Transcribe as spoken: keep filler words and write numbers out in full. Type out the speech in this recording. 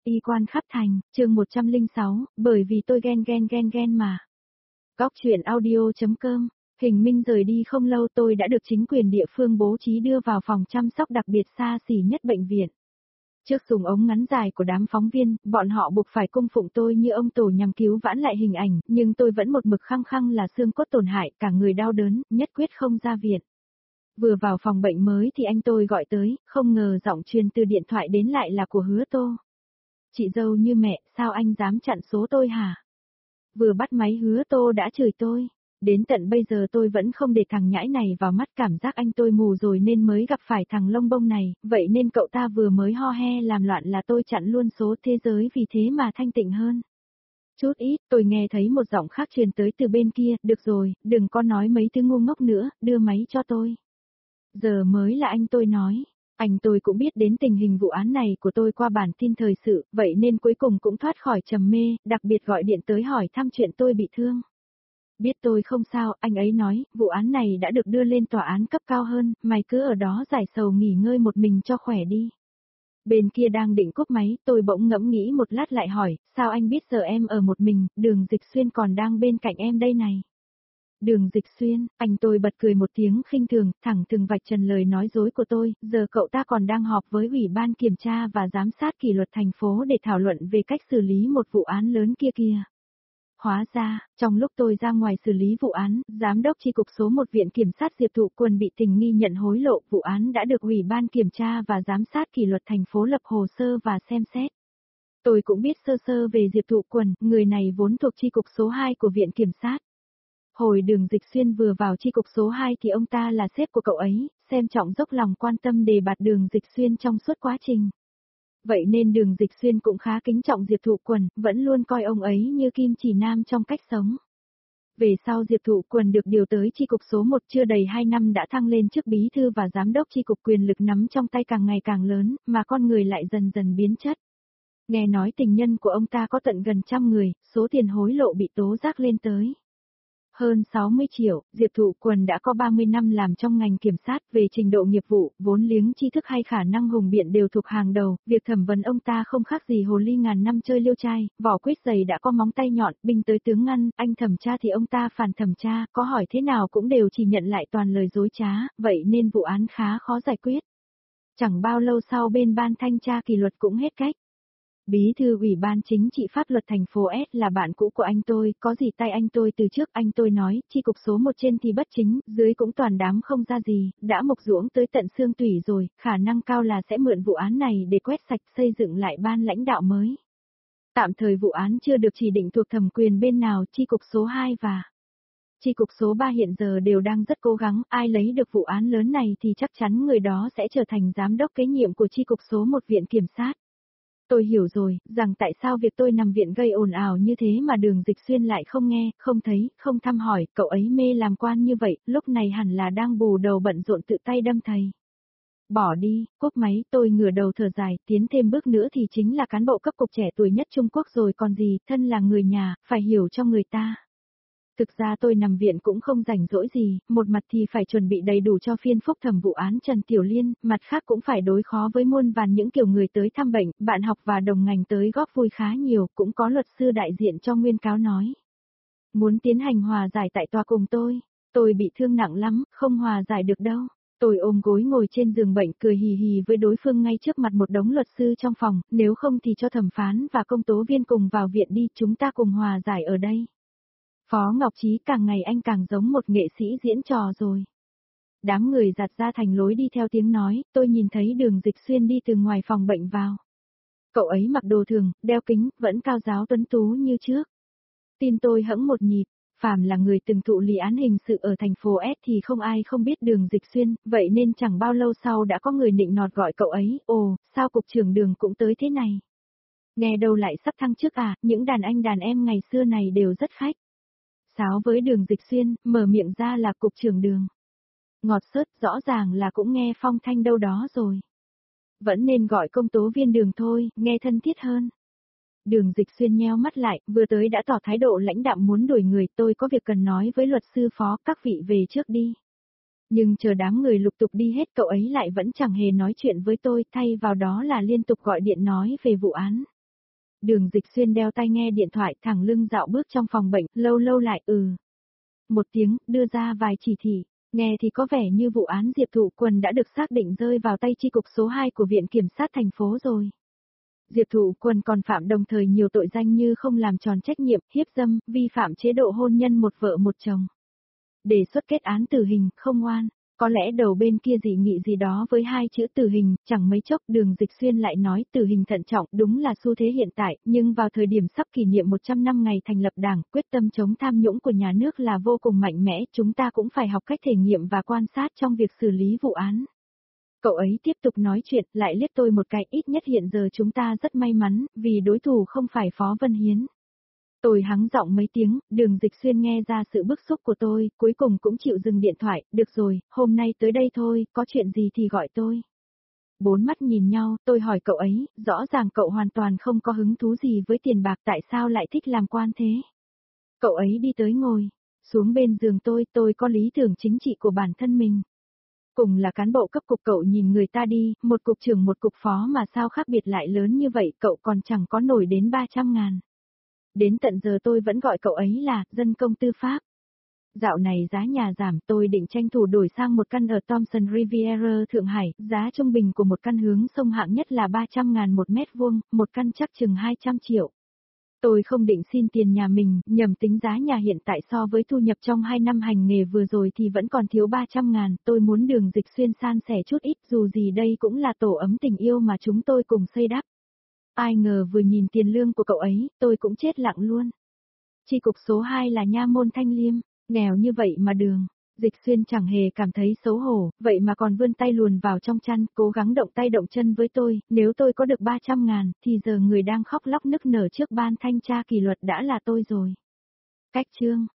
Y quan khắp thành, chương một trăm lẻ sáu, bởi vì tôi ghen ghen ghen ghen mà. Góc truyện audio.com, Hình Minh rời đi không lâu tôi đã được chính quyền địa phương bố trí đưa vào phòng chăm sóc đặc biệt xa xỉ nhất bệnh viện. Trước súng ống ngắn dài của đám phóng viên, bọn họ buộc phải cung phụng tôi như ông tổ nhằm cứu vãn lại hình ảnh, nhưng tôi vẫn một mực khăng khăng là xương cốt tổn hại, cả người đau đớn, nhất quyết không ra viện. Vừa vào phòng bệnh mới thì anh tôi gọi tới, không ngờ giọng truyền từ điện thoại đến lại là của Hứa Tô. Chị dâu như mẹ, sao anh dám chặn số tôi hả? Vừa bắt máy Hứa Tô đã chửi tôi. Đến tận bây giờ tôi vẫn không để thằng nhãi này vào mắt, cảm giác anh tôi mù rồi nên mới gặp phải thằng lông bông này, vậy nên cậu ta vừa mới ho he làm loạn là tôi chặn luôn số, thế giới vì thế mà thanh tịnh hơn. Chút ít, tôi nghe thấy một giọng khác truyền tới từ bên kia, được rồi, đừng có nói mấy thứ ngu ngốc nữa, đưa máy cho tôi. Giờ mới là anh tôi nói. Anh tôi cũng biết đến tình hình vụ án này của tôi qua bản tin thời sự, vậy nên cuối cùng cũng thoát khỏi trầm mê, đặc biệt gọi điện tới hỏi thăm chuyện tôi bị thương. Biết tôi không sao, anh ấy nói, vụ án này đã được đưa lên tòa án cấp cao hơn, mày cứ ở đó giải sầu nghỉ ngơi một mình cho khỏe đi. Bên kia đang định cúp máy, tôi bỗng ngẫm nghĩ một lát lại hỏi, sao anh biết giờ em ở một mình, Đường Dịch Xuyên còn đang bên cạnh em đây này. Đường Dịch Xuyên, anh tôi bật cười một tiếng khinh thường, thẳng thừng vạch trần lời nói dối của tôi, giờ cậu ta còn đang họp với Ủy ban Kiểm tra và Giám sát Kỷ luật thành phố để thảo luận về cách xử lý một vụ án lớn kia kìa. Hóa ra, trong lúc tôi ra ngoài xử lý vụ án, Giám đốc chi cục số một Viện Kiểm sát Diệp Thụ Quân bị tình nghi nhận hối lộ, vụ án đã được Ủy ban Kiểm tra và Giám sát Kỷ luật thành phố lập hồ sơ và xem xét. Tôi cũng biết sơ sơ về Diệp Thụ Quân, người này vốn thuộc chi cục số hai của Viện Kiểm sát. Hồi Đường Dịch Xuyên vừa vào chi cục số hai thì ông ta là sếp của cậu ấy, xem trọng dốc lòng quan tâm đề bạt Đường Dịch Xuyên trong suốt quá trình. Vậy nên Đường Dịch Xuyên cũng khá kính trọng Diệp Thụ Quân, vẫn luôn coi ông ấy như kim chỉ nam trong cách sống. Về sau Diệp Thụ Quân được điều tới chi cục số một, chưa đầy hai năm đã thăng lên chức bí thư và giám đốc chi cục, quyền lực nắm trong tay càng ngày càng lớn, mà con người lại dần dần biến chất. Nghe nói tình nhân của ông ta có tận gần trăm người, số tiền hối lộ bị tố giác lên tới hơn sáu mươi triệu, Diệp Thụ Quân đã có ba mươi năm làm trong ngành kiểm sát, về trình độ nghiệp vụ, vốn liếng tri thức hay khả năng hùng biện đều thuộc hàng đầu, việc thẩm vấn ông ta không khác gì hồ ly ngàn năm chơi liêu trai, vỏ quýt dày đã có móng tay nhọn, binh tới tướng ngăn, anh thẩm tra thì ông ta phản thẩm tra, có hỏi thế nào cũng đều chỉ nhận lại toàn lời dối trá, vậy nên vụ án khá khó giải quyết. Chẳng bao lâu sau bên ban thanh tra kỷ luật cũng hết cách. Bí thư Ủy ban Chính trị Pháp luật thành phố S là bạn cũ của anh tôi, có gì tay anh tôi từ trước, anh tôi nói, chi cục số một trên thì bất chính, dưới cũng toàn đám không ra gì, đã mục ruỗng tới tận xương tủy rồi, khả năng cao là sẽ mượn vụ án này để quét sạch xây dựng lại ban lãnh đạo mới. Tạm thời vụ án chưa được chỉ định thuộc thẩm quyền bên nào, chi cục số hai và chi cục số ba hiện giờ đều đang rất cố gắng, ai lấy được vụ án lớn này thì chắc chắn người đó sẽ trở thành giám đốc kế nhiệm của chi cục số một Viện Kiểm sát. Tôi hiểu rồi, rằng tại sao việc tôi nằm viện gây ồn ào như thế mà Đường Dịch Xuyên lại không nghe, không thấy, không thăm hỏi, cậu ấy mê làm quan như vậy, lúc này hẳn là đang bù đầu bận rộn tự tay đâm thầy. Bỏ đi, cúp máy, tôi ngửa đầu thở dài, tiến thêm bước nữa thì chính là cán bộ cấp cục trẻ tuổi nhất Trung Quốc rồi còn gì, thân là người nhà, phải hiểu cho người ta. Thực ra tôi nằm viện cũng không rảnh rỗi gì, một mặt thì phải chuẩn bị đầy đủ cho phiên phúc thẩm vụ án Trần Tiểu Liên, mặt khác cũng phải đối khó với muôn vàn những kiểu người tới thăm bệnh, bạn học và đồng ngành tới góp vui khá nhiều, cũng có luật sư đại diện cho nguyên cáo nói. Muốn tiến hành hòa giải tại tòa cùng tôi, tôi bị thương nặng lắm, không hòa giải được đâu. Tôi ôm gối ngồi trên giường bệnh cười hì hì với đối phương ngay trước mặt một đống luật sư trong phòng, nếu không thì cho thẩm phán và công tố viên cùng vào viện đi, chúng ta cùng hòa giải ở đây. Phó Ngọc Trí, càng ngày anh càng giống một nghệ sĩ diễn trò rồi. Đám người giặt ra thành lối đi theo tiếng nói, tôi nhìn thấy Đường Dịch Xuyên đi từ ngoài phòng bệnh vào. Cậu ấy mặc đồ thường, đeo kính, vẫn cao giáo tuấn tú như trước. Tim tôi hẫng một nhịp, phàm là người từng thụ lý án hình sự ở thành phố S thì không ai không biết Đường Dịch Xuyên, vậy nên chẳng bao lâu sau đã có người nịnh nọt gọi cậu ấy, ồ, sao cục trưởng Đường cũng tới thế này. Nghe đâu lại sắp thăng chức à, những đàn anh đàn em ngày xưa này đều rất khách. Sáo với Đường Dịch Xuyên, mở miệng ra là cục trưởng Đường. Ngọt xớt, rõ ràng là cũng nghe phong thanh đâu đó rồi. Vẫn nên gọi công tố viên Đường thôi, nghe thân thiết hơn. Đường Dịch Xuyên nheo mắt lại, vừa tới đã tỏ thái độ lãnh đạm muốn đuổi người, tôi có việc cần nói với luật sư Phó, các vị về trước đi. Nhưng chờ đám người lục tục đi hết, cậu ấy lại vẫn chẳng hề nói chuyện với tôi, thay vào đó là liên tục gọi điện nói về vụ án. Đường Dịch Xuyên đeo tai nghe điện thoại thẳng lưng dạo bước trong phòng bệnh, lâu lâu lại ừ. Một tiếng, đưa ra vài chỉ thị. Nghe thì có vẻ như vụ án Diệp Thụ Quần đã được xác định rơi vào tay chi cục số hai của Viện Kiểm sát thành phố rồi. Diệp Thụ Quần còn phạm đồng thời nhiều tội danh như không làm tròn trách nhiệm, hiếp dâm, vi phạm chế độ hôn nhân một vợ một chồng. Đề xuất kết án tử hình, không oan. Có lẽ đầu bên kia dị nghị gì đó với hai chữ tử hình, chẳng mấy chốc Đường Dịch Xuyên lại nói tử hình thận trọng đúng là xu thế hiện tại, nhưng vào thời điểm sắp kỷ niệm một trăm năm ngày thành lập Đảng, quyết tâm chống tham nhũng của nhà nước là vô cùng mạnh mẽ, chúng ta cũng phải học cách thể nghiệm và quan sát trong việc xử lý vụ án. Cậu ấy tiếp tục nói chuyện, lại liếc tôi một cái, ít nhất hiện giờ chúng ta rất may mắn, vì đối thủ không phải Phó Vân Hiến. Tôi hắng giọng mấy tiếng, Đường Dịch Xuyên nghe ra sự bức xúc của tôi, cuối cùng cũng chịu dừng điện thoại, được rồi, hôm nay tới đây thôi, có chuyện gì thì gọi tôi. Bốn mắt nhìn nhau, tôi hỏi cậu ấy, rõ ràng cậu hoàn toàn không có hứng thú gì với tiền bạc, tại sao lại thích làm quan thế? Cậu ấy đi tới ngồi, xuống bên giường tôi, tôi có lý tưởng chính trị của bản thân mình. Cùng là cán bộ cấp cục, cậu nhìn người ta đi, một cục trưởng một cục phó mà sao khác biệt lại lớn như vậy, cậu còn chẳng có nổi đến ba trăm ngàn. Đến tận giờ tôi vẫn gọi cậu ấy là dân công tư pháp. Dạo này giá nhà giảm, tôi định tranh thủ đổi sang một căn ở Thompson Riviera Thượng Hải, giá trung bình của một căn hướng sông hạng nhất là ba trăm ngàn một mét vuông, một căn chắc chừng hai trăm triệu. Tôi không định xin tiền nhà mình, nhầm tính giá nhà hiện tại so với thu nhập trong hai năm hành nghề vừa rồi thì vẫn còn thiếu ba trăm ngàn, tôi muốn Đường Dịch Xuyên san sẻ chút ít, dù gì đây cũng là tổ ấm tình yêu mà chúng tôi cùng xây đắp. Ai ngờ vừa nhìn tiền lương của cậu ấy, tôi cũng chết lặng luôn. Chi cục số hai là Nha Môn Thanh Liêm, nghèo như vậy mà Đường Dịch Xuyên chẳng hề cảm thấy xấu hổ, vậy mà còn vươn tay luồn vào trong chăn, cố gắng động tay động chân với tôi, nếu tôi có được ba trăm ngàn, thì giờ người đang khóc lóc nức nở trước ban thanh tra kỷ luật đã là tôi rồi. Cách chương